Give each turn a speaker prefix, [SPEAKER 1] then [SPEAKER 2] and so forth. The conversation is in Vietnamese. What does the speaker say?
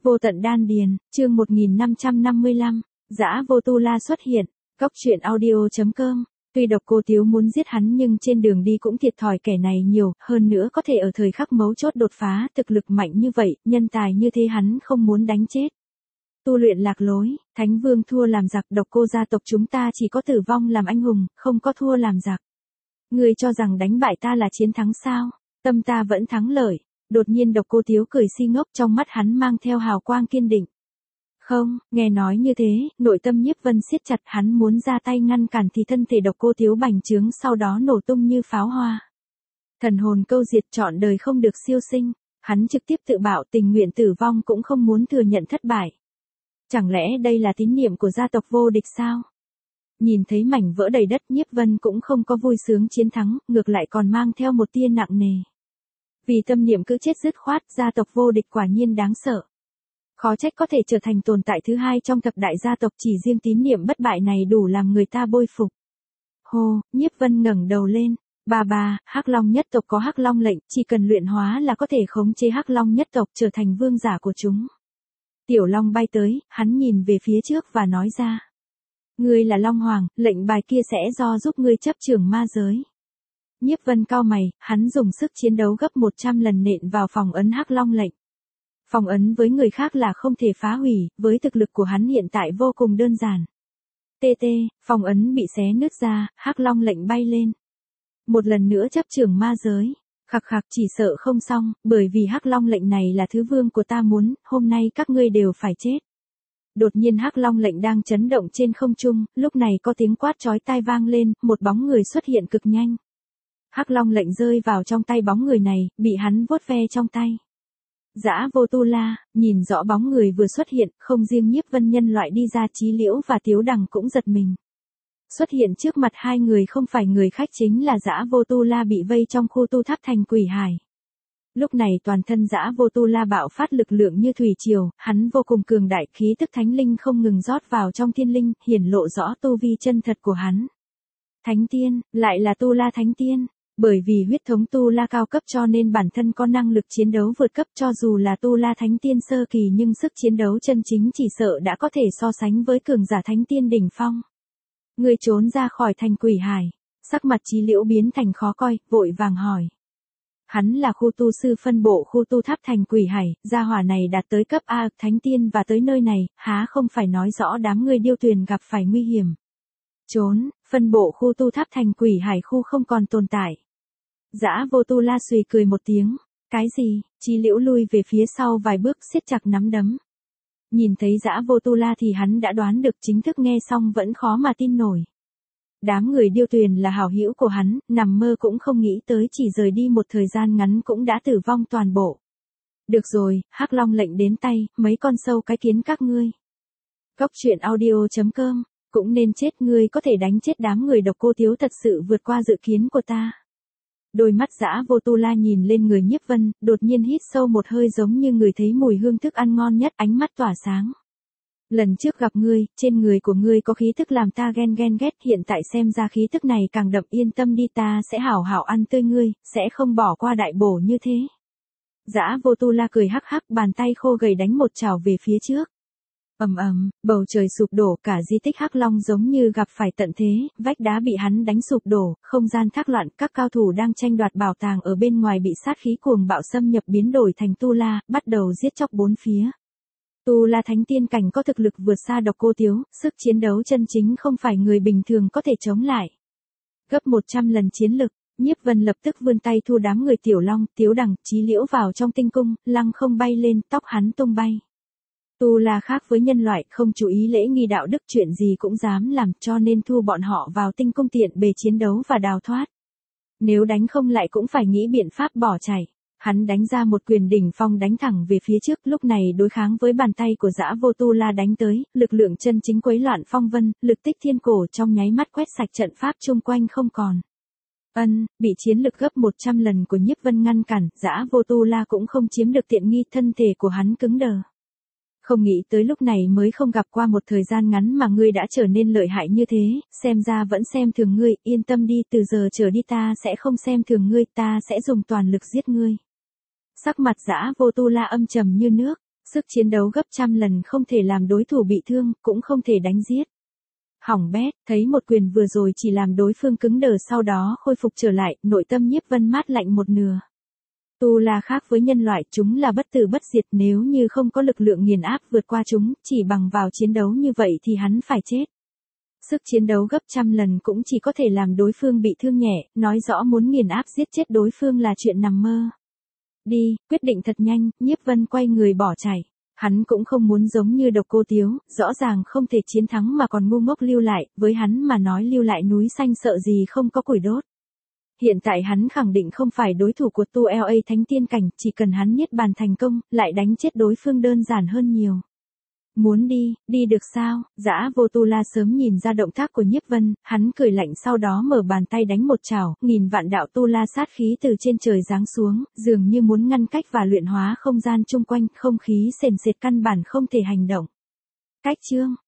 [SPEAKER 1] Vô tận đan điền, chương 1555, Dã Vô Tu La xuất hiện, Cốc truyện audio.com. Tuy Độc Cô Tiếu muốn giết hắn nhưng trên đường đi cũng thiệt thòi kẻ này nhiều, hơn nữa có thể ở thời khắc mấu chốt đột phá, thực lực mạnh như vậy, nhân tài như thế hắn không muốn đánh chết. Tu luyện lạc lối, Thánh Vương thua làm giặc, Độc Cô gia tộc chúng ta chỉ có tử vong làm anh hùng, không có thua làm giặc. Ngươi cho rằng đánh bại ta là chiến thắng sao? Tâm ta vẫn thắng lợi. Đột nhiên Độc Cô Tiếu cười si ngốc, trong mắt hắn mang theo hào quang kiên định. Không, nghe nói như thế, nội tâm Nhiếp Vân siết chặt, hắn muốn ra tay ngăn cản thì thân thể Độc Cô Tiếu bành trướng sau đó nổ tung như pháo hoa. Thần hồn câu diệt, trọn đời không được siêu sinh, hắn trực tiếp tự bảo tình nguyện tử vong cũng không muốn thừa nhận thất bại. Chẳng lẽ đây là tín niệm của gia tộc vô địch sao? Nhìn thấy mảnh vỡ đầy đất, Nhiếp Vân cũng không có vui sướng chiến thắng, ngược lại còn mang theo một tia nặng nề. Vì tâm niệm cứ chết dứt khoát, gia tộc vô địch quả nhiên đáng sợ. Khó trách có thể trở thành tồn tại thứ hai trong thập đại gia tộc, chỉ riêng tín niệm bất bại này đủ làm người ta bội phục. Hô, Nhiếp Vân ngẩng đầu lên. Bà, Hắc Long nhất tộc có Hắc Long lệnh, chỉ cần luyện hóa là có thể khống chế Hắc Long nhất tộc trở thành vương giả của chúng. Tiểu Long bay tới, hắn nhìn về phía trước và nói ra. Ngươi là Long Hoàng, lệnh bài kia sẽ do giúp ngươi chấp trưởng ma giới. Nhiếp Vân cau mày, hắn dùng sức chiến đấu gấp 100 lần nện vào phòng ấn Hắc Long lệnh. Phòng ấn với người khác là không thể phá hủy, với thực lực của hắn hiện tại vô cùng đơn giản. Phòng ấn bị xé nứt ra, Hắc Long lệnh bay lên. Một lần nữa chấp trưởng ma giới. Khặc chỉ sợ không xong, bởi vì Hắc Long lệnh này là thứ vương của ta muốn, hôm nay các ngươi đều phải chết. Đột nhiên Hắc Long lệnh đang chấn động trên không trung, lúc này có tiếng quát chói tai vang lên, một bóng người xuất hiện cực nhanh. Hắc Long lệnh rơi vào trong tay bóng người này, bị hắn vuốt ve trong tay. Dã Vô Tu La, nhìn rõ bóng người vừa xuất hiện, không riêng Nhiếp Vân nhân loại đi ra, Chí Liễu và Tiếu Đằng cũng giật mình. Xuất hiện trước mặt hai người không phải người khách, chính là Dã Vô Tu La bị vây trong khu tu tháp thành quỷ hải. Lúc này toàn thân Dã Vô Tu La bạo phát lực lượng như thủy triều, hắn vô cùng cường đại, khí tức thánh linh không ngừng rót vào trong thiên linh, hiển lộ rõ tu vi chân thật của hắn. Thánh tiên, lại là Tu La Thánh Tiên. Bởi vì huyết thống Tu La cao cấp cho nên bản thân có năng lực chiến đấu vượt cấp, cho dù là Tu La Thánh Tiên sơ kỳ nhưng sức chiến đấu chân chính chỉ sợ đã có thể so sánh với cường giả Thánh Tiên đỉnh phong. Người trốn ra khỏi thành quỷ hải, sắc mặt Chí Liễu biến thành khó coi, vội vàng hỏi. Hắn là khu tu sư phân bộ khu tu tháp thành quỷ hải, gia hỏa này đạt tới cấp A Thánh Tiên và tới nơi này, há không phải nói rõ đám người điêu tuyền gặp phải nguy hiểm. Trốn, phân bộ khu tu tháp thành quỷ hải khu không còn tồn tại. Dã Vô Tu La suy cười một tiếng. Cái gì? Chí Liễu lui về phía sau vài bước, siết chặt nắm đấm. Nhìn thấy Dã Vô Tu La thì hắn đã đoán được, chính thức nghe xong vẫn khó mà tin nổi. Đám người điêu tuyền là hảo hữu của hắn, nằm mơ cũng không nghĩ tới chỉ rời đi một thời gian ngắn cũng đã tử vong toàn bộ. Được rồi, Hắc Long lệnh đến tay, mấy con sâu cái kiến các ngươi. Cốc truyện audio.com. Cũng nên chết, ngươi có thể đánh chết đám người Độc Cô Tiếu thật sự vượt qua dự kiến của ta. Đôi mắt Dã Vô Tu La nhìn lên người Nhiếp Vân, đột nhiên hít sâu một hơi giống như người thấy mùi hương thức ăn ngon nhất, ánh mắt tỏa sáng. Lần trước gặp ngươi, trên người của ngươi có khí tức làm ta ghen ghét, hiện tại xem ra khí tức này càng đậm, yên tâm đi, ta sẽ hảo hảo ăn tươi ngươi, sẽ không bỏ qua đại bổ như thế. Dã Vô Tu La cười hắc hắc, bàn tay khô gầy đánh một chảo về phía trước. Bầu trời sụp đổ, cả di tích Hắc Long giống như gặp phải tận thế, vách đá bị hắn đánh sụp đổ, không gian thác loạn, các cao thủ đang tranh đoạt bảo tàng ở bên ngoài bị sát khí cuồng bạo xâm nhập biến đổi thành Tu La, bắt đầu giết chóc bốn phía. Tu La Thánh Tiên cảnh có thực lực vượt xa Độc Cô Tiếu, sức chiến đấu chân chính không phải người bình thường có thể chống lại. Gấp 100 lần chiến lực, Nhiếp Vân lập tức vươn tay thu đám người Tiểu Long, Tiếu Đằng, Chí Liễu vào trong tinh cung, lăng không bay lên, tóc hắn tung bay. Tu La khác với nhân loại, không chú ý lễ nghi đạo đức, chuyện gì cũng dám làm, cho nên thu bọn họ vào tinh cung tiện bề chiến đấu và đào thoát. Nếu đánh không lại cũng phải nghĩ biện pháp bỏ chạy. Hắn đánh ra một quyền đỉnh phong đánh thẳng về phía trước, lúc này đối kháng với bàn tay của Dã Vô Tu La đánh tới, lực lượng chân chính quấy loạn phong vân, lực tích thiên cổ trong nháy mắt quét sạch trận pháp chung quanh không còn. Bị chiến lực gấp 100 lần của Nhiếp Vân ngăn cản, Dã Vô Tu La cũng không chiếm được tiện nghi, thân thể của hắn cứng đờ. Không nghĩ tới lúc này mới không gặp qua một thời gian ngắn mà ngươi đã trở nên lợi hại như thế, xem ra vẫn xem thường ngươi, yên tâm đi, từ giờ trở đi ta sẽ không xem thường ngươi, ta sẽ dùng toàn lực giết ngươi. Sắc mặt Dã Vô Tu La âm trầm như nước, Sức chiến đấu gấp trăm lần không thể làm đối thủ bị thương, cũng không thể đánh giết. Hỏng bét, thấy một quyền vừa rồi chỉ làm đối phương cứng đờ sau đó khôi phục trở lại, nội tâm Nhiếp Vân mát lạnh một nửa. Tu La khác với nhân loại, chúng là bất tử bất diệt, nếu như không có lực lượng nghiền áp vượt qua chúng, chỉ bằng vào chiến đấu như vậy thì hắn phải chết. Sức chiến đấu gấp trăm lần cũng chỉ có thể làm đối phương bị thương nhẹ, nói rõ muốn nghiền áp giết chết đối phương là chuyện nằm mơ. Đi, quyết định thật nhanh, Nhiếp Vân quay người bỏ chạy. Hắn cũng không muốn giống như Độc Cô Tiếu, rõ ràng không thể chiến thắng mà còn ngu ngốc lưu lại, với hắn mà nói lưu lại núi xanh sợ gì không có củi đốt. Hiện tại hắn khẳng định không phải đối thủ của Tu La Thánh Tiên Cảnh, chỉ cần hắn niết bàn thành công, lại đánh chết đối phương đơn giản hơn nhiều. Muốn đi, đi được sao? Dã Vô Tu La sớm nhìn ra động tác của Nhiếp Vân, hắn cười lạnh sau đó mở bàn tay đánh một chảo, nghìn vạn đạo Tu La sát khí từ trên trời giáng xuống, dường như muốn ngăn cách và luyện hóa không gian chung quanh, không khí sền sệt căn bản không thể hành động. Cách chương